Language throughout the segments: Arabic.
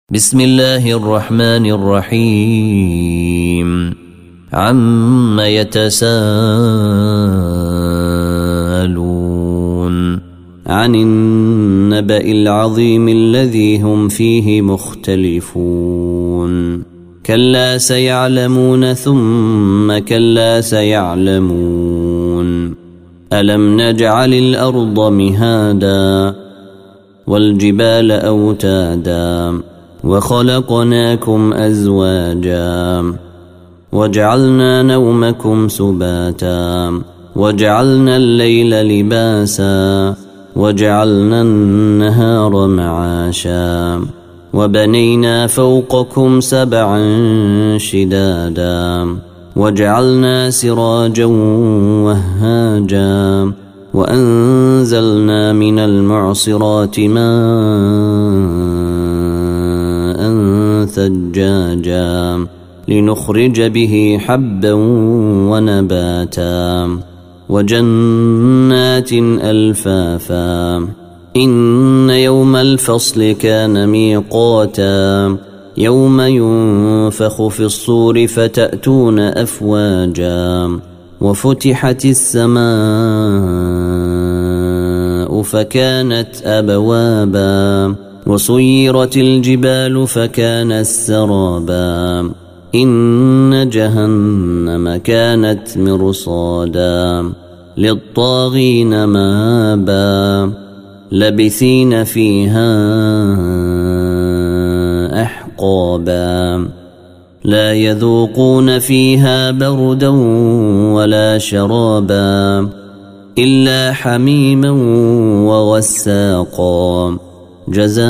بسم الله الرحمن الرحيم عم يتساءلون عن النبأ العظيم الذي هم فيه مختلفون كلا سيعلمون ثم كلا سيعلمون ألم نجعل الأرض مهادا والجبال أوتادا وخلقناكم أزواجا وجعلنا نومكم سباتا وجعلنا الليل لباسا وجعلنا النهار معاشا وبنينا فوقكم سبعا شدادا وجعلنا سراجا وهاجا وأنزلنا من المعصرات ماء ثجاجا لنخرج به حبا ونباتا وجنات ألفافا إن يوم الفصل كان ميقاتا يوم ينفخ في الصور فتأتون أفواجا وفتحت السماء فكانت أبوابا وسيرت الجبال فكانت سرابا إن جهنم كانت مرصادا للطاغين مآبا لبثين فيها أحقابا لا يذوقون فيها بردا ولا شرابا إلا حميما وغساقا جزاء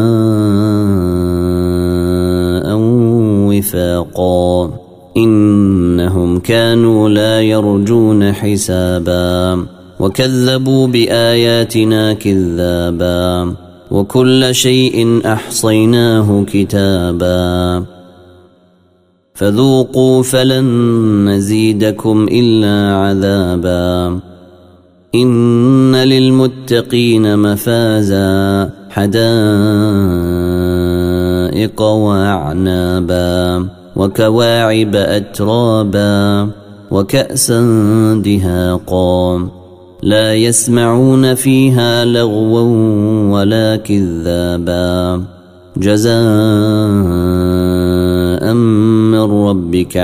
وفاقا إنهم كانوا لا يرجون حسابا وكذبوا بآياتنا كذابا وكل شيء أحصيناه كتابا فذوقوا فلن نزيدكم إلا عذابا إن للمتقين مفازا حدائق وأعنابا وكواعب أترابا وكأسا دهاقا لا يسمعون فيها لغوا ولا كذابا جزاء من ربك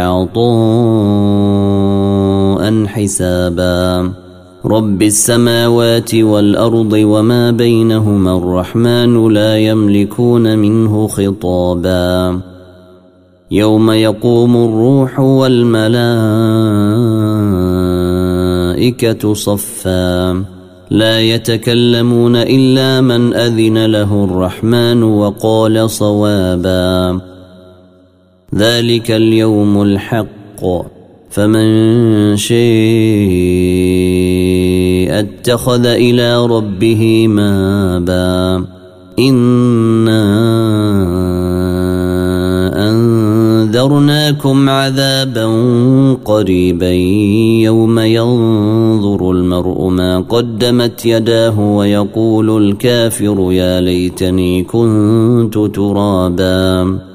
عطاء حسابا رب السماوات والأرض وما بينهما الرحمن لا يملكون منه خطابا يوم يقوم الروح والملائكة صفا لا يتكلمون إلا من أذن له الرحمن وقال صوابا ذلك اليوم الحق فمن شاء اتخذ إلى ربه مآبا إنا أنذرناكم عذابا قريبا يوم ينظر المرء ما قدمت يداه ويقول الكافر يا ليتني كنت ترابا